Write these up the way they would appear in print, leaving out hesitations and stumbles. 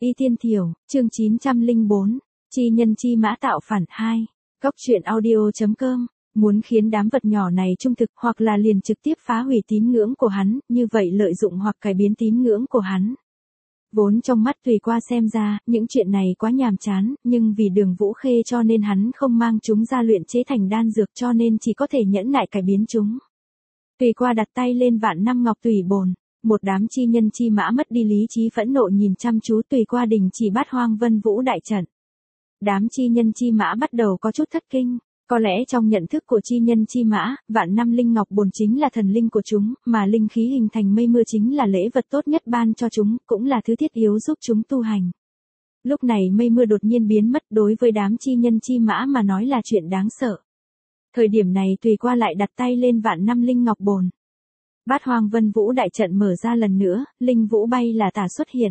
Y Tiên Thiểu, chương 904, chi nhân chi mã tạo phản 2. Góc truyện audio.com. Muốn khiến đám vật nhỏ này trung thực hoặc là liền trực tiếp phá hủy tín ngưỡng của hắn, như vậy lợi dụng hoặc cải biến tín ngưỡng của hắn. Vốn trong mắt Tùy Qua xem ra, những chuyện này quá nhàm chán, nhưng vì Đường Vũ Khê cho nên hắn không mang chúng ra luyện chế thành đan dược cho nên chỉ có thể nhẫn nại cải biến chúng. Tùy Qua đặt tay lên vạn năm ngọc tùy bồn. Một đám chi nhân chi mã mất đi lý trí phẫn nộ nhìn chăm chú Tùy Qua đình chỉ Bát Hoang Vân Vũ đại trận. Đám chi nhân chi mã bắt đầu có chút thất kinh. Có lẽ trong nhận thức của chi nhân chi mã, vạn năm linh ngọc bồn chính là thần linh của chúng, mà linh khí hình thành mây mưa chính là lễ vật tốt nhất ban cho chúng, cũng là thứ thiết yếu giúp chúng tu hành. Lúc này mây mưa đột nhiên biến mất, đối với đám chi nhân chi mã mà nói là chuyện đáng sợ. Thời điểm này Tùy Qua lại đặt tay lên vạn năm linh ngọc bồn. Bát Hoang Vân Vũ đại trận mở ra lần nữa, linh vũ bay là tả xuất hiện.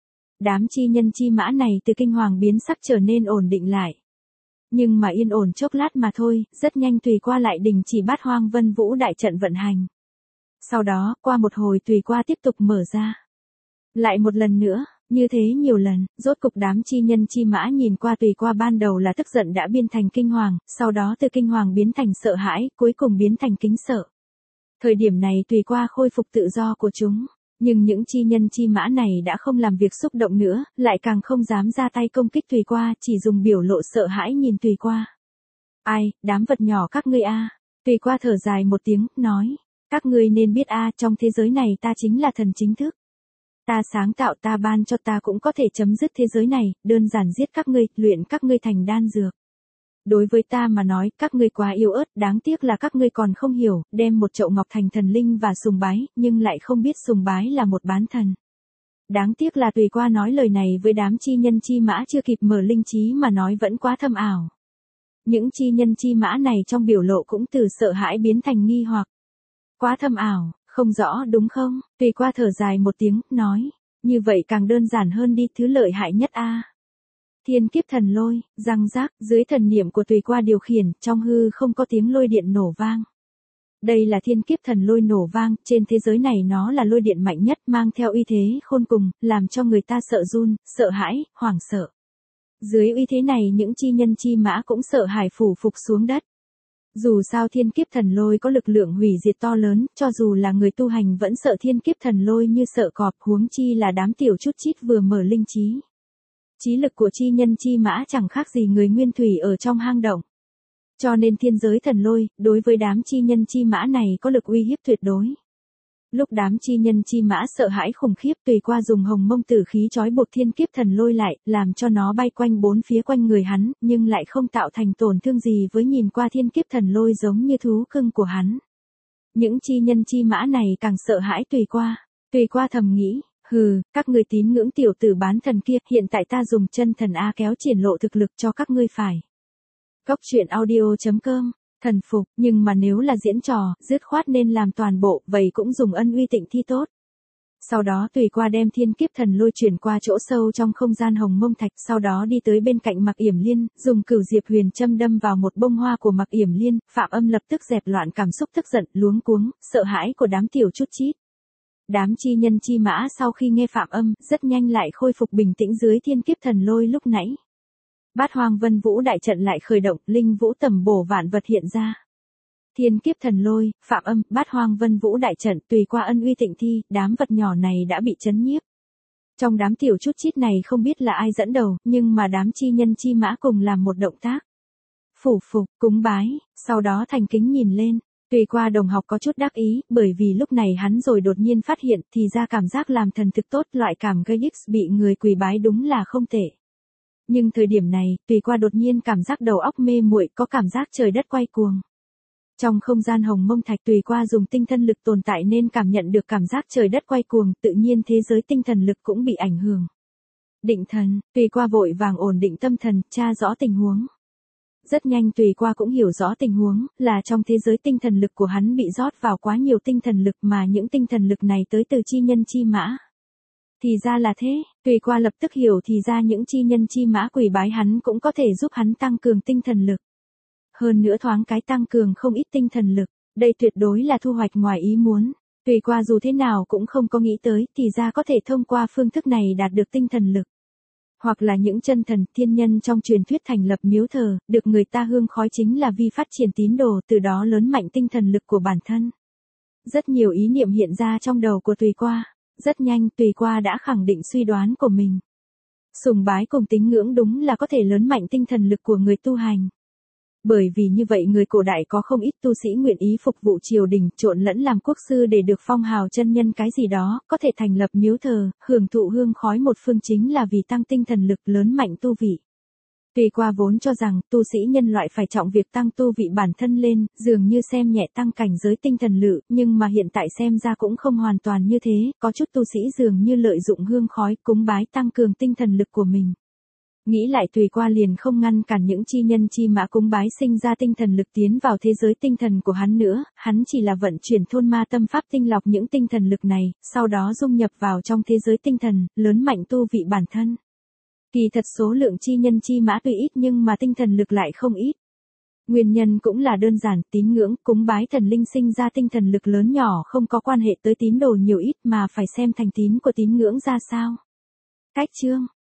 Đám chi nhân chi mã này từ kinh hoàng biến sắc trở nên ổn định lại. Nhưng mà yên ổn chốc lát mà thôi, rất nhanh Tùy Qua lại đình chỉ Bát Hoang Vân Vũ đại trận vận hành. Sau đó, qua một hồi Tùy Qua tiếp tục mở ra. Lại một lần nữa, như thế nhiều lần, rốt cục đám chi nhân chi mã nhìn qua Tùy Qua ban đầu là tức giận đã biến thành kinh hoàng, sau đó từ kinh hoàng biến thành sợ hãi, cuối cùng biến thành kính sợ. Thời điểm này Tùy Qua khôi phục tự do của chúng. Nhưng những chi nhân chi mã này đã không làm việc xúc động nữa, lại càng không dám ra tay công kích Tùy Qua, chỉ dùng biểu lộ sợ hãi nhìn Tùy Qua. Ai, đám vật nhỏ các ngươi a. Tùy Qua thở dài một tiếng, nói. Các ngươi nên biết trong thế giới này ta chính là thần chính thức. Ta sáng tạo ta ban cho ta cũng có thể chấm dứt thế giới này, đơn giản giết các ngươi, luyện các ngươi thành đan dược. Đối với ta mà nói, các ngươi quá yếu ớt, đáng tiếc là các ngươi còn không hiểu, đem một chậu ngọc thành thần linh và sùng bái, nhưng lại không biết sùng bái là một bán thần. Đáng tiếc là Tùy Qua nói lời này với đám chi nhân chi mã chưa kịp mở linh trí mà nói vẫn quá thâm ảo. Những chi nhân chi mã này trong biểu lộ cũng từ sợ hãi biến thành nghi hoặc. Quá thâm ảo, không rõ đúng không? Tùy Qua thở dài một tiếng, nói, như vậy càng đơn giản hơn đi, thứ lợi hại nhất Thiên kiếp thần lôi, răng rác, dưới thần niệm của Tùy Qua điều khiển, trong hư không có tiếng lôi điện nổ vang. Đây là thiên kiếp thần lôi nổ vang, trên thế giới này nó là lôi điện mạnh nhất, mang theo uy thế khôn cùng, làm cho người ta sợ run, sợ hãi, hoảng sợ. Dưới uy thế này những chi nhân chi mã cũng sợ hãi phủ phục xuống đất. Dù sao thiên kiếp thần lôi có lực lượng hủy diệt to lớn, cho dù là người tu hành vẫn sợ thiên kiếp thần lôi như sợ cọp, huống chi là đám tiểu chút chít vừa mở linh trí. Trí lực của chi nhân chi mã chẳng khác gì người nguyên thủy ở trong hang động. Cho nên thiên giới thần lôi, đối với đám chi nhân chi mã này có lực uy hiếp tuyệt đối. Lúc đám chi nhân chi mã sợ hãi khủng khiếp Tùy Qua dùng hồng mông tử khí trói buộc thiên kiếp thần lôi lại, làm cho nó bay quanh bốn phía quanh người hắn, nhưng lại không tạo thành tổn thương gì với nhìn qua thiên kiếp thần lôi giống như thú cưng của hắn. Những chi nhân chi mã này càng sợ hãi Tùy Qua thầm nghĩ. Hừ, các ngươi tín ngưỡng tiểu tử bán thần kia, hiện tại ta dùng chân thần kéo triển lộ thực lực cho các ngươi phải. Góc truyện audio.com, thần phục, nhưng mà nếu là diễn trò, dứt khoát nên làm toàn bộ, vậy cũng dùng ân uy tịnh thi tốt. Sau đó Tùy Qua đem thiên kiếp thần lôi chuyển qua chỗ sâu trong không gian hồng mông thạch, sau đó đi tới bên cạnh Mạc Yểm Liên, dùng cửu diệp huyền châm đâm vào một bông hoa của Mạc Yểm Liên, Phạm Âm lập tức dẹp loạn cảm xúc tức giận, luống cuống, sợ hãi của đám tiểu chút chít. Đám chi nhân chi mã sau khi nghe Phạm Âm, rất nhanh lại khôi phục bình tĩnh dưới thiên kiếp thần lôi lúc nãy. Bát Hoang Vân Vũ đại trận lại khởi động, linh vũ tầm bổ vạn vật hiện ra. Thiên kiếp thần lôi, Phạm Âm, Bát Hoang Vân Vũ đại trận, Tùy Qua ân uy tịnh thi, đám vật nhỏ này đã bị chấn nhiếp. Trong đám tiểu chút chít này không biết là ai dẫn đầu, nhưng mà đám chi nhân chi mã cùng làm một động tác. Phủ phục, cúng bái, sau đó thành kính nhìn lên. Tùy Qua đồng học có chút đắc ý, bởi vì lúc này hắn rồi đột nhiên phát hiện, thì ra cảm giác làm thần thực tốt, loại cảm gây ích bị người quỳ bái đúng là không tệ. Nhưng thời điểm này, Tùy Qua đột nhiên cảm giác đầu óc mê muội, có cảm giác trời đất quay cuồng. Trong không gian hồng mông thạch Tùy Qua dùng tinh thần lực tồn tại nên cảm nhận được cảm giác trời đất quay cuồng, tự nhiên thế giới tinh thần lực cũng bị ảnh hưởng. Định thần, Tùy Qua vội vàng ổn định tâm thần, tra rõ tình huống. Rất nhanh Tùy Qua cũng hiểu rõ tình huống, là trong thế giới tinh thần lực của hắn bị rót vào quá nhiều tinh thần lực mà những tinh thần lực này tới từ chi nhân chi mã. Thì ra là thế, Tùy Qua lập tức hiểu thì ra những chi nhân chi mã quỳ bái hắn cũng có thể giúp hắn tăng cường tinh thần lực. Hơn nữa thoáng cái tăng cường không ít tinh thần lực, đây tuyệt đối là thu hoạch ngoài ý muốn. Tùy Qua dù thế nào cũng không có nghĩ tới, thì ra có thể thông qua phương thức này đạt được tinh thần lực. Hoặc là những chân thần, thiên nhân trong truyền thuyết thành lập miếu thờ, được người ta hương khói chính là vi phát triển tín đồ, từ đó lớn mạnh tinh thần lực của bản thân. Rất nhiều ý niệm hiện ra trong đầu của Tùy Qua. Rất nhanh, Tùy Qua đã khẳng định suy đoán của mình. Sùng bái cùng tín ngưỡng đúng là có thể lớn mạnh tinh thần lực của người tu hành. Bởi vì như vậy người cổ đại có không ít tu sĩ nguyện ý phục vụ triều đình, trộn lẫn làm quốc sư để được phong hào chân nhân cái gì đó, có thể thành lập miếu thờ, hưởng thụ hương khói một phương chính là vì tăng tinh thần lực lớn mạnh tu vị. Tùy Qua vốn cho rằng tu sĩ nhân loại phải trọng việc tăng tu vị bản thân lên, dường như xem nhẹ tăng cảnh giới tinh thần lự, nhưng mà hiện tại xem ra cũng không hoàn toàn như thế, có chút tu sĩ dường như lợi dụng hương khói cúng bái tăng cường tinh thần lực của mình. Nghĩ lại Tùy Qua liền không ngăn cản những chi nhân chi mã cúng bái sinh ra tinh thần lực tiến vào thế giới tinh thần của hắn nữa, hắn chỉ là vận chuyển thôn ma tâm pháp tinh lọc những tinh thần lực này, sau đó dung nhập vào trong thế giới tinh thần, lớn mạnh tu vị bản thân. Kỳ thật số lượng chi nhân chi mã tuy ít nhưng mà tinh thần lực lại không ít. Nguyên nhân cũng là đơn giản, tín ngưỡng, cúng bái thần linh sinh ra tinh thần lực lớn nhỏ không có quan hệ tới tín đồ nhiều ít mà phải xem thành tín của tín ngưỡng ra sao. Cách chương